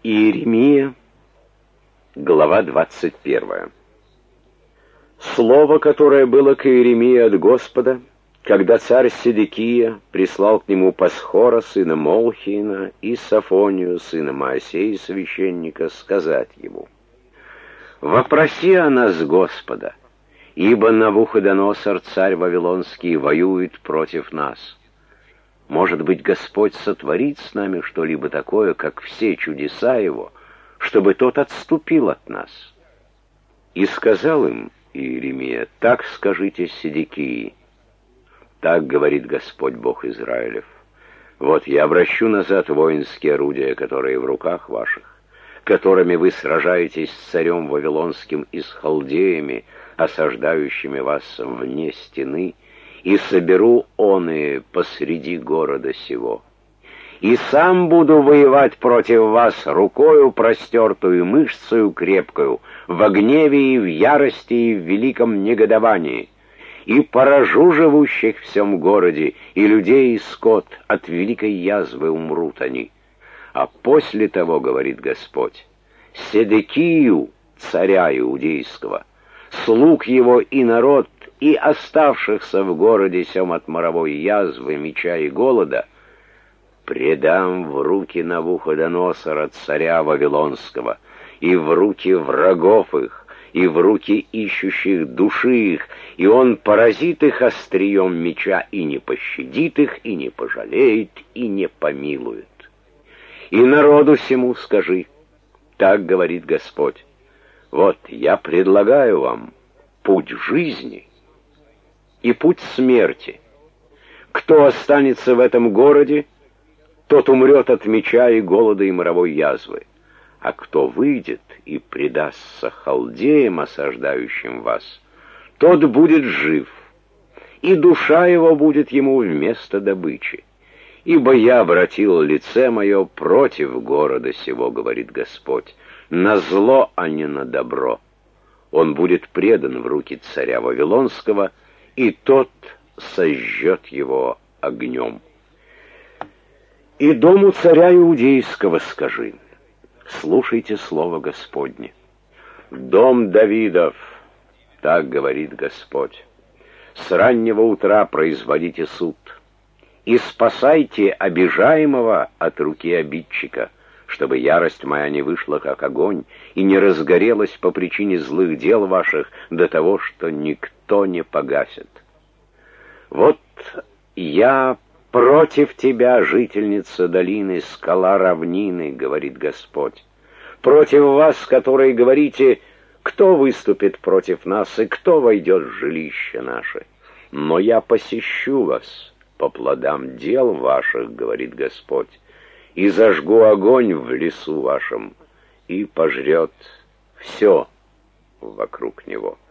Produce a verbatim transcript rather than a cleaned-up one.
Иеремия, глава двадцать первая. Слово, которое было к Иеремии от Господа, когда царь Седекия прислал к нему Пасхора, сына Молхиина, и Сафонию, сына Моисея, священника, сказать ему: «Вопроси о нас Господа, ибо Навуходоносор, царь Вавилонский, воюет против нас. Может быть, Господь сотворит с нами что-либо такое, как все чудеса Его, чтобы тот отступил от нас». И сказал им Иеремия: «Так скажите Седекии: так говорит Господь Бог Израилев: вот я обращу назад воинские орудия, которые в руках ваших, которыми вы сражаетесь с царем Вавилонским и с халдеями, осаждающими вас вне стены, и соберу оные посреди города сего. И сам буду воевать против вас рукою простертую, мышцею крепкою, в гневе и в ярости и в великом негодовании, и поражу живущих в сем городе, и людей, и скот, от великой язвы умрут они. А после того, говорит Господь, Седекию, царя иудейского, слуг его и народ, и оставшихся в городе сем от моровой язвы, меча и голода, предам в руки Навуходоносора, царя Вавилонского, и в руки врагов их, и в руки ищущих души их, и он поразит их острием меча, и не пощадит их, и не пожалеет, и не помилует. И народу сему скажи: так говорит Господь: вот я предлагаю вам путь жизни и путь смерти. Кто останется в этом городе, тот умрет от меча и голода и моровой язвы. А кто выйдет и предастся халдеям, осаждающим вас, тот будет жив, и душа его будет ему вместо добычи. Ибо я обратил лице мое против города сего, говорит Господь, на зло, а не на добро. Он будет предан в руки царя Вавилонского, и тот сожжет его огнем. И дому царя Иудейского скажи: слушайте слово Господне. Дом Давидов, так говорит Господь, с раннего утра производите суд, и спасайте обижаемого от руки обидчика, чтобы ярость моя не вышла, как огонь, и не разгорелась по причине злых дел ваших до того, что никто не погасит. Вот я против тебя, жительница долины, скала равнины, говорит Господь, против вас, которые говорите: кто выступит против нас и кто войдет в жилище наше? Но я посещу вас по плодам дел ваших, говорит Господь, и зажгу огонь в лесу вашем, и пожрет все вокруг него.